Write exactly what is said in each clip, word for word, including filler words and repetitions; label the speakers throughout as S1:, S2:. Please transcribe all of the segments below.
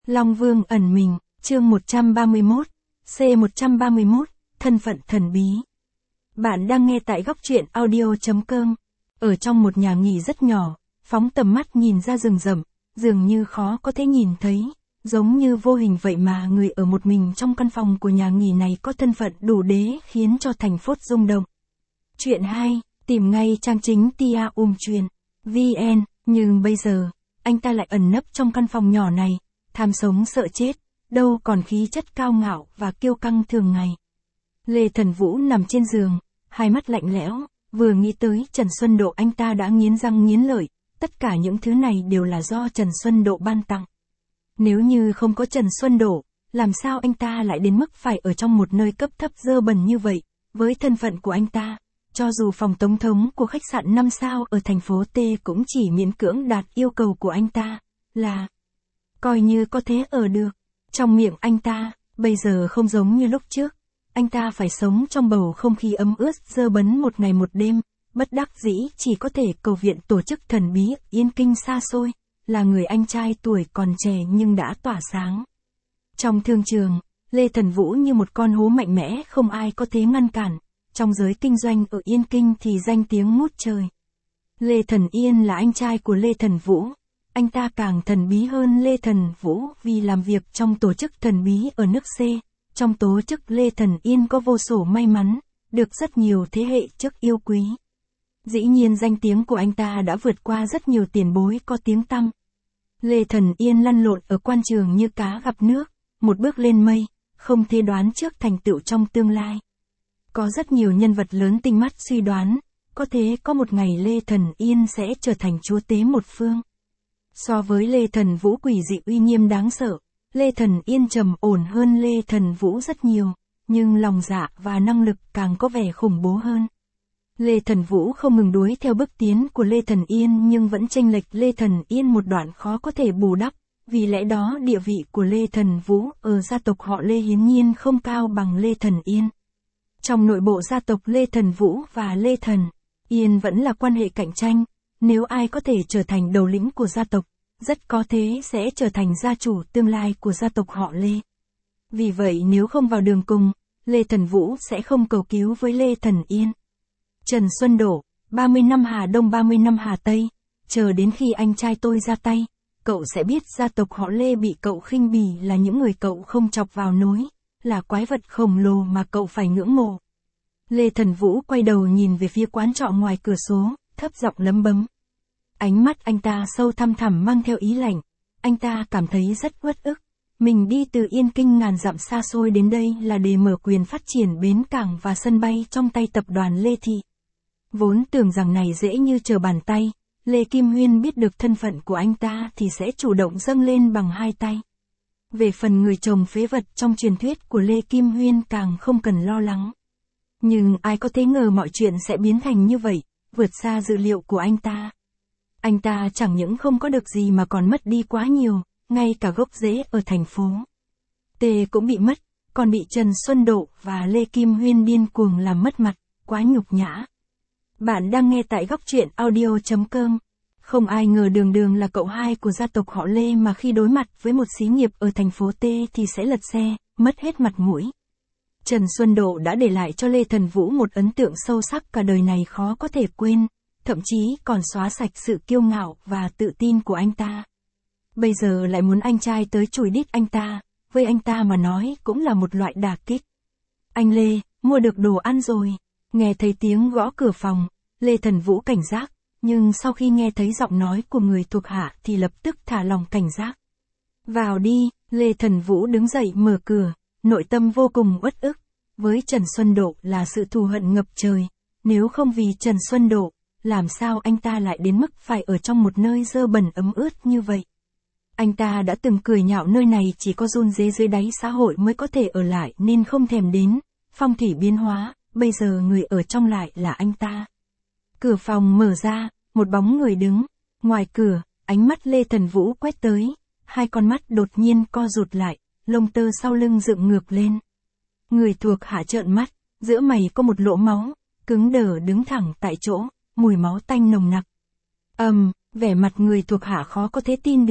S1: Long Vương ẩn mình, chương một trăm ba mươi mốt, C một trăm ba mươi mốt, thân phận thần bí. Bạn đang nghe tại góc truyện audio chấm com. Ở trong một nhà nghỉ rất nhỏ, phóng tầm mắt nhìn ra rừng rậm, dường như khó có thể nhìn thấy, giống như vô hình vậy mà người ở một mình trong căn phòng của nhà nghỉ này có thân phận đủ để khiến cho thành phố rung động. Chuyện hai, tìm ngay trang chính tia um truyền vn, nhưng bây giờ, anh ta lại ẩn nấp trong căn phòng nhỏ này, tham sống sợ chết, đâu còn khí chất cao ngạo và kiêu căng thường ngày. Lê Thần Vũ nằm trên giường, hai mắt lạnh lẽo, vừa nghĩ tới Trần Xuân Độ anh ta đã nghiến răng nghiến lợi, tất cả những thứ này đều là do Trần Xuân Độ ban tặng. Nếu như không có Trần Xuân Độ, làm sao anh ta lại đến mức phải ở trong một nơi cấp thấp dơ bẩn như vậy, với thân phận của anh ta, cho dù phòng tổng thống của khách sạn năm sao ở thành phố T cũng chỉ miễn cưỡng đạt yêu cầu của anh ta, là coi như có thể ở được. Trong miệng anh ta, bây giờ không giống như lúc trước, anh ta phải sống trong bầu không khí ấm ướt dơ bẩn một ngày một đêm, bất đắc dĩ chỉ có thể cầu viện tổ chức thần bí Yên Kinh xa xôi, là người anh trai tuổi còn trẻ nhưng đã tỏa sáng. Trong thương trường, Lê Thần Vũ như một con hố mạnh mẽ không ai có thể ngăn cản, trong giới kinh doanh ở Yên Kinh thì danh tiếng ngút trời. Lê Thần Yên là anh trai của Lê Thần Vũ. Anh ta càng thần bí hơn Lê Thần Vũ vì làm việc trong tổ chức thần bí ở nước C. Trong tổ chức Lê Thần Yên có vô số may mắn, được rất nhiều thế hệ trước yêu quý. Dĩ nhiên danh tiếng của anh ta đã vượt qua rất nhiều tiền bối có tiếng tăm. Lê Thần Yên lăn lộn ở quan trường như cá gặp nước, một bước lên mây, không thể đoán trước thành tựu trong tương lai. Có rất nhiều nhân vật lớn tinh mắt suy đoán, có thể có một ngày Lê Thần Yên sẽ trở thành chúa tế một phương. So với Lê Thần Vũ quỷ dị uy nghiêm đáng sợ, Lê Thần Yên trầm ổn hơn Lê Thần Vũ rất nhiều, nhưng lòng dạ và năng lực càng có vẻ khủng bố hơn. Lê Thần Vũ không ngừng đuổi theo bước tiến của Lê Thần Yên nhưng vẫn chênh lệch Lê Thần Yên một đoạn khó có thể bù đắp, vì lẽ đó địa vị của Lê Thần Vũ ở gia tộc họ Lê hiển nhiên không cao bằng Lê Thần Yên. Trong nội bộ gia tộc Lê Thần Vũ và Lê Thần Yên vẫn là quan hệ cạnh tranh, nếu ai có thể trở thành đầu lĩnh của gia tộc, rất có thể sẽ trở thành gia chủ tương lai của gia tộc họ Lê. Vì vậy nếu không vào đường cùng, Lê Thần Vũ sẽ không cầu cứu với Lê Thần Yên. Trần Xuân Độ, ba mươi năm Hà Đông ba mươi năm Hà Tây, chờ đến khi anh trai tôi ra tay, cậu sẽ biết gia tộc họ Lê bị cậu khinh bỉ là những người cậu không chọc vào nối, là quái vật khổng lồ mà cậu phải ngưỡng mộ. Lê Thần Vũ quay đầu nhìn về phía quán trọ ngoài cửa sổ, thấp giọng lấm bấm. Ánh mắt anh ta sâu thăm thẳm mang theo ý lạnh, anh ta cảm thấy rất uất ức. Mình đi từ Yên Kinh ngàn dặm xa xôi đến đây là để mở quyền phát triển bến cảng và sân bay trong tay tập đoàn Lê Thị. Vốn tưởng rằng này dễ như trở bàn tay, Lê Kim Huyên biết được thân phận của anh ta thì sẽ chủ động dâng lên bằng hai tay. Về phần người chồng phế vật trong truyền thuyết của Lê Kim Huyên càng không cần lo lắng. Nhưng ai có thể ngờ mọi chuyện sẽ biến thành như vậy, vượt xa dự liệu của anh ta. Anh ta chẳng những không có được gì mà còn mất đi quá nhiều, ngay cả gốc rễ ở thành phố T cũng bị mất, còn bị Trần Xuân Độ và Lê Kim Huyên điên cuồng làm mất mặt, quá nhục nhã. Bạn đang nghe tại góc truyện audio chấm com. Không ai ngờ đường đường là cậu hai của gia tộc họ Lê mà khi đối mặt với một xí nghiệp ở thành phố T thì sẽ lật xe, mất hết mặt mũi. Trần Xuân Độ đã để lại cho Lê Thần Vũ một ấn tượng sâu sắc cả đời này khó có thể quên, thậm chí còn xóa sạch sự kiêu ngạo và tự tin của anh ta. Bây giờ lại muốn anh trai tới chùi đít anh ta, với anh ta mà nói cũng là một loại đả kích. Anh Lê, mua được đồ ăn rồi. Nghe thấy tiếng gõ cửa phòng, Lê Thần Vũ cảnh giác, nhưng sau khi nghe thấy giọng nói của người thuộc hạ thì lập tức thả lòng cảnh giác. Vào đi, Lê Thần Vũ đứng dậy mở cửa, nội tâm vô cùng uất ức. Với Trần Xuân Độ là sự thù hận ngập trời, nếu không vì Trần Xuân Độ, làm sao anh ta lại đến mức phải ở trong một nơi dơ bẩn ấm ướt như vậy. Anh ta đã từng cười nhạo nơi này chỉ có run rế dưới đáy xã hội mới có thể ở lại nên không thèm đến, phong thủy biến hóa, bây giờ người ở trong lại là anh ta. Cửa phòng mở ra, một bóng người đứng, ngoài cửa, ánh mắt Lê Thần Vũ quét tới, hai con mắt đột nhiên co rụt lại, lông tơ sau lưng dựng ngược lên. Người thuộc hạ trợn mắt, giữa mày có một lỗ máu, cứng đờ đứng thẳng tại chỗ, mùi máu tanh nồng nặc. Ầm, um, vẻ mặt người thuộc hạ khó có thể tin được,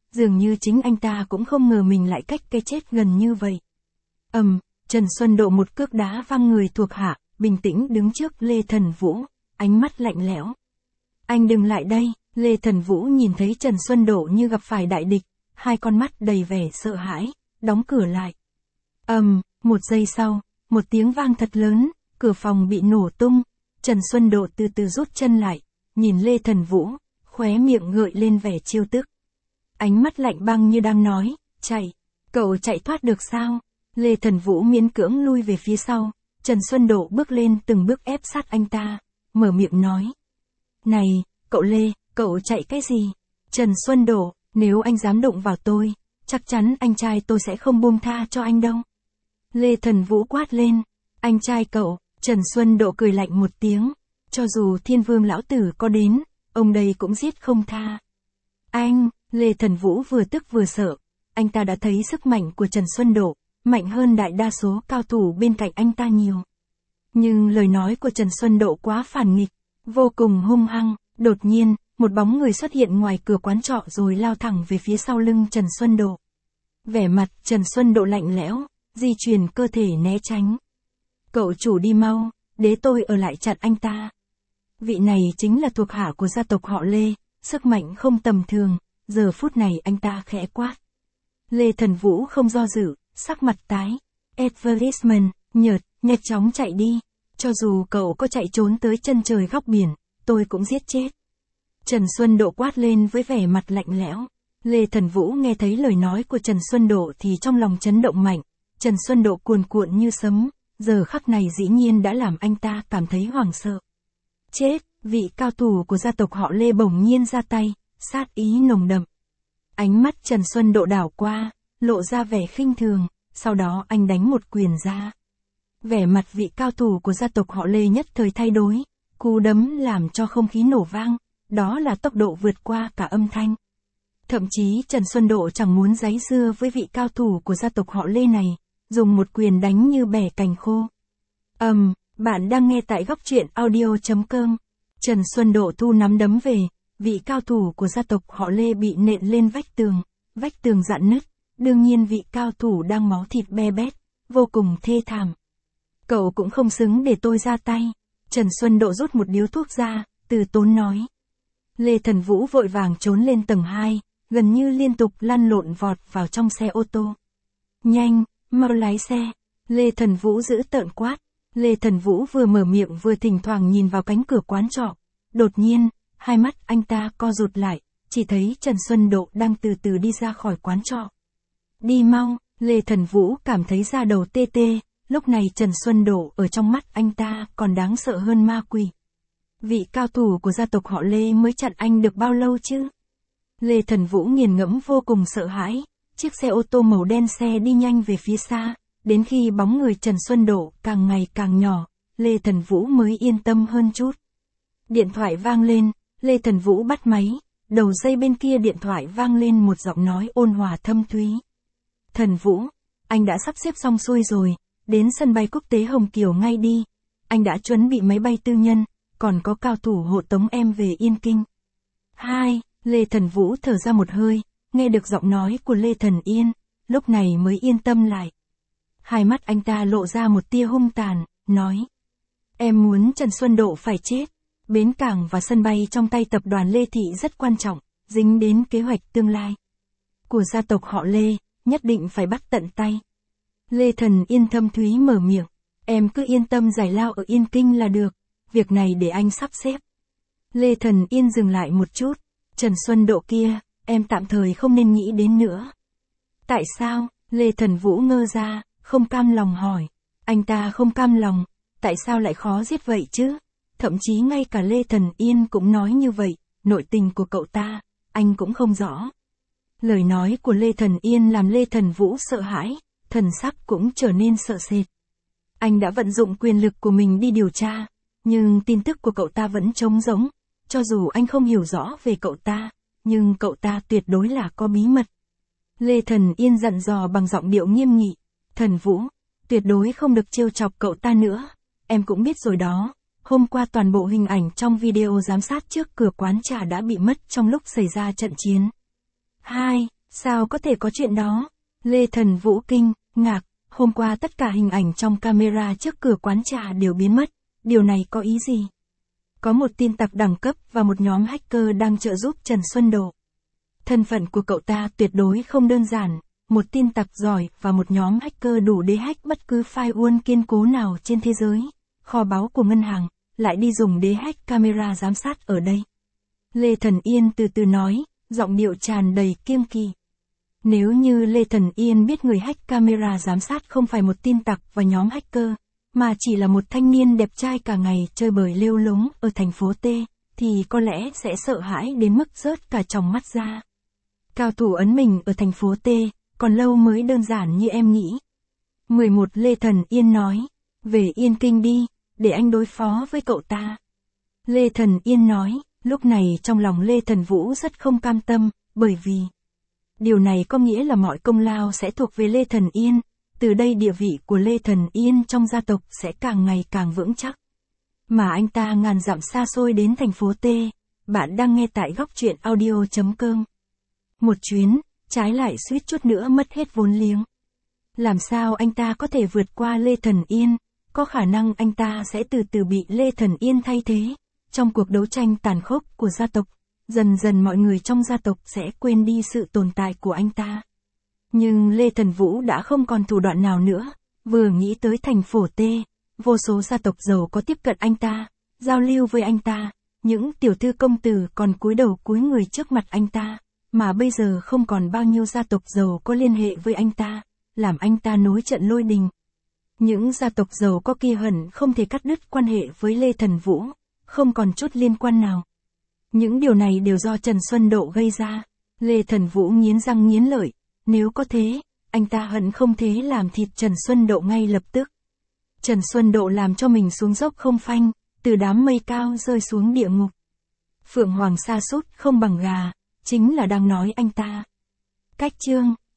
S1: dường như chính anh ta cũng không ngờ mình lại cách cái chết gần như vậy. Ầm, um, Trần Xuân Độ một cước đá văng người thuộc hạ, bình tĩnh đứng trước Lê Thần Vũ, ánh mắt lạnh lẽo. Anh đừng lại đây, Lê Thần Vũ nhìn thấy Trần Xuân Độ như gặp phải đại địch, hai con mắt đầy vẻ sợ hãi, đóng cửa lại. Ầm, um, một giây sau, một tiếng vang thật lớn, cửa phòng bị nổ tung, Trần Xuân Độ từ từ rút chân lại, nhìn Lê Thần Vũ, khóe miệng gợi lên vẻ trêu tức. Ánh mắt lạnh băng như đang nói, chạy, cậu chạy thoát được sao? Lê Thần Vũ miễn cưỡng lui về phía sau, Trần Xuân Độ bước lên từng bước ép sát anh ta, mở miệng nói. Này, cậu Lê, cậu chạy cái gì? Trần Xuân Độ, nếu anh dám đụng vào tôi, chắc chắn anh trai tôi sẽ không buông tha cho anh đâu. Lê Thần Vũ quát lên, anh trai cậu, Trần Xuân Độ cười lạnh một tiếng, cho dù Thiên Vương lão tử có đến, ông đây cũng giết không tha. Anh, Lê Thần Vũ vừa tức vừa sợ, anh ta đã thấy sức mạnh của Trần Xuân Độ, mạnh hơn đại đa số cao thủ bên cạnh anh ta nhiều. Nhưng lời nói của Trần Xuân Độ quá phản nghịch, vô cùng hung hăng, đột nhiên, một bóng người xuất hiện ngoài cửa quán trọ rồi lao thẳng về phía sau lưng Trần Xuân Độ. Vẻ mặt Trần Xuân Độ lạnh lẽo, di chuyển cơ thể né tránh. Cậu chủ đi mau, để tôi ở lại chặn anh ta. Vị này chính là thuộc hạ của gia tộc họ Lê, sức mạnh không tầm thường, giờ phút này anh ta khẽ quát. Lê Thần Vũ không do dự, sắc mặt tái. Advertisement, nhợt, nhanh chóng chạy đi. Cho dù cậu có chạy trốn tới chân trời góc biển, tôi cũng giết chết. Trần Xuân Độ quát lên với vẻ mặt lạnh lẽo. Lê Thần Vũ nghe thấy lời nói của Trần Xuân Độ thì trong lòng chấn động mạnh. Trần Xuân Độ cuồn cuộn như sấm, giờ khắc này dĩ nhiên đã làm anh ta cảm thấy hoảng sợ. Chết, vị cao thủ của gia tộc họ Lê bỗng nhiên ra tay, sát ý nồng đậm. Ánh mắt Trần Xuân Độ đảo qua, lộ ra vẻ khinh thường, sau đó anh đánh một quyền ra. Vẻ mặt vị cao thủ của gia tộc họ Lê nhất thời thay đổi, cú đấm làm cho không khí nổ vang, đó là tốc độ vượt qua cả âm thanh. Thậm chí Trần Xuân Độ chẳng muốn giãy giụa với vị cao thủ của gia tộc họ Lê này, dùng một quyền đánh như bẻ cành khô. Ầm, um, bạn đang nghe tại góc truyện audio chấm com. Trần Xuân Độ thu nắm đấm về, vị cao thủ của gia tộc họ Lê bị nện lên vách tường, vách tường rạn nứt, đương nhiên vị cao thủ đang máu thịt be bét, vô cùng thê thảm. Cậu cũng không xứng để tôi ra tay. Trần Xuân Độ rút một điếu thuốc ra, từ tốn nói. Lê Thần Vũ vội vàng trốn lên tầng hai, gần như liên tục lăn lộn vọt vào trong xe ô tô. Nhanh, mau lái xe. Lê Thần Vũ giữ tợn quát. Lê Thần Vũ vừa mở miệng vừa thỉnh thoảng nhìn vào cánh cửa quán trọ. Đột nhiên, hai mắt anh ta co rụt lại, chỉ thấy Trần Xuân Độ đang từ từ đi ra khỏi quán trọ. Đi mau, Lê Thần Vũ cảm thấy da đầu tê tê, lúc này Trần Xuân Độ ở trong mắt anh ta còn đáng sợ hơn ma quỷ. Vị cao thủ của gia tộc họ Lê mới chặn anh được bao lâu chứ? Lê Thần Vũ nghiền ngẫm vô cùng sợ hãi, chiếc xe ô tô màu đen xe đi nhanh về phía xa, đến khi bóng người Trần Xuân Độ càng ngày càng nhỏ, Lê Thần Vũ mới yên tâm hơn chút. Điện thoại vang lên, Lê Thần Vũ bắt máy, đầu dây bên kia điện thoại vang lên một giọng nói ôn hòa thâm thúy. Thần Vũ, anh đã sắp xếp xong xuôi rồi, đến sân bay quốc tế Hồng Kiều ngay đi, anh đã chuẩn bị máy bay tư nhân, còn có cao thủ hộ tống em về Yên Kinh. Hai, Lê Thần Vũ thở ra một hơi, nghe được giọng nói của Lê Thần Yên, lúc này mới yên tâm lại. Hai mắt anh ta lộ ra một tia hung tàn, nói. Em muốn Trần Xuân Độ phải chết. Bến cảng và sân bay trong tay tập đoàn Lê Thị rất quan trọng, dính đến kế hoạch tương lai của gia tộc họ Lê, nhất định phải bắt tận tay. Lê Thần Yên thâm thúy mở miệng. Em cứ yên tâm giải lao ở Yên Kinh là được, việc này để anh sắp xếp. Lê Thần Yên dừng lại một chút. Trần Xuân Độ kia, em tạm thời không nên nghĩ đến nữa. Tại sao? Lê Thần Vũ ngơ ra, không cam lòng hỏi. Anh ta không cam lòng, tại sao lại khó giết vậy chứ? Thậm chí ngay cả Lê Thần Yên cũng nói như vậy, nội tình của cậu ta, anh cũng không rõ. Lời nói của Lê Thần Yên làm Lê Thần Vũ sợ hãi, thần sắc cũng trở nên sợ sệt. Anh đã vận dụng quyền lực của mình đi điều tra, nhưng tin tức của cậu ta vẫn trống rỗng. Cho dù anh không hiểu rõ về cậu ta, nhưng cậu ta tuyệt đối là có bí mật. Lê Thần Yên dặn dò bằng giọng điệu nghiêm nghị. Thần Vũ, tuyệt đối không được trêu chọc cậu ta nữa. Em cũng biết rồi đó, hôm qua toàn bộ hình ảnh trong video giám sát trước cửa quán trà đã bị mất trong lúc xảy ra trận chiến. Hai, Sao có thể có chuyện đó? Lê Thần Vũ kinh, ngạc, hôm qua tất cả hình ảnh trong camera trước cửa quán trà đều biến mất, điều này có ý gì? Có một tin tặc đẳng cấp và một nhóm hacker đang trợ giúp Trần Xuân Độ. Thân phận của cậu ta tuyệt đối không đơn giản, một tin tặc giỏi và một nhóm hacker đủ để hack bất cứ firewall kiên cố nào trên thế giới, kho báu của ngân hàng, lại đi dùng để hack camera giám sát ở đây. Lê Thần Yên từ từ nói, giọng điệu tràn đầy kiêng kỵ. Nếu như Lê Thần Yên biết người hack camera giám sát không phải một tin tặc và nhóm hacker, mà chỉ là một thanh niên đẹp trai cả ngày chơi bời lêu lống ở thành phố T, thì có lẽ sẽ sợ hãi đến mức rớt cả tròng mắt ra. Cao thủ ấn mình ở thành phố T, còn lâu mới đơn giản như em nghĩ. mười một Lê Thần Yên nói, về Yên Kinh đi, để anh đối phó với cậu ta. Lê Thần Yên nói, lúc này trong lòng Lê Thần Vũ rất không cam tâm, bởi vì điều này có nghĩa là mọi công lao sẽ thuộc về Lê Thần Yên, từ đây địa vị của Lê Thần Yên trong gia tộc sẽ càng ngày càng vững chắc. Mà anh ta ngàn dặm xa xôi đến thành phố T, bạn đang nghe tại góc truyện audio chấm com. Một chuyến, trái lại suýt chút nữa mất hết vốn liếng. Làm sao anh ta có thể vượt qua Lê Thần Yên, có khả năng anh ta sẽ từ từ bị Lê Thần Yên thay thế. Trong cuộc đấu tranh tàn khốc của gia tộc, dần dần mọi người trong gia tộc sẽ quên đi sự tồn tại của anh ta. Nhưng Lê Thần Vũ đã không còn thủ đoạn nào nữa, vừa nghĩ tới thành phố T, vô số gia tộc giàu có tiếp cận anh ta, giao lưu với anh ta, những tiểu thư công tử còn cúi đầu cúi người trước mặt anh ta, mà bây giờ không còn bao nhiêu gia tộc giàu có liên hệ với anh ta, làm anh ta nối trận lôi đình. Những gia tộc giàu có kia hẳn không thể cắt đứt quan hệ với Lê Thần Vũ, không còn chút liên quan nào. Những điều này đều do Trần Xuân Độ gây ra. Lê Thần Vũ nghiến răng nghiến lợi, nếu có thế, anh ta hận không thế làm thịt Trần Xuân Độ ngay lập tức. Trần Xuân Độ làm cho mình xuống dốc không phanh, từ đám mây cao rơi xuống địa ngục. Phượng Hoàng sa sút không bằng gà, chính là đang nói anh ta. Cách chương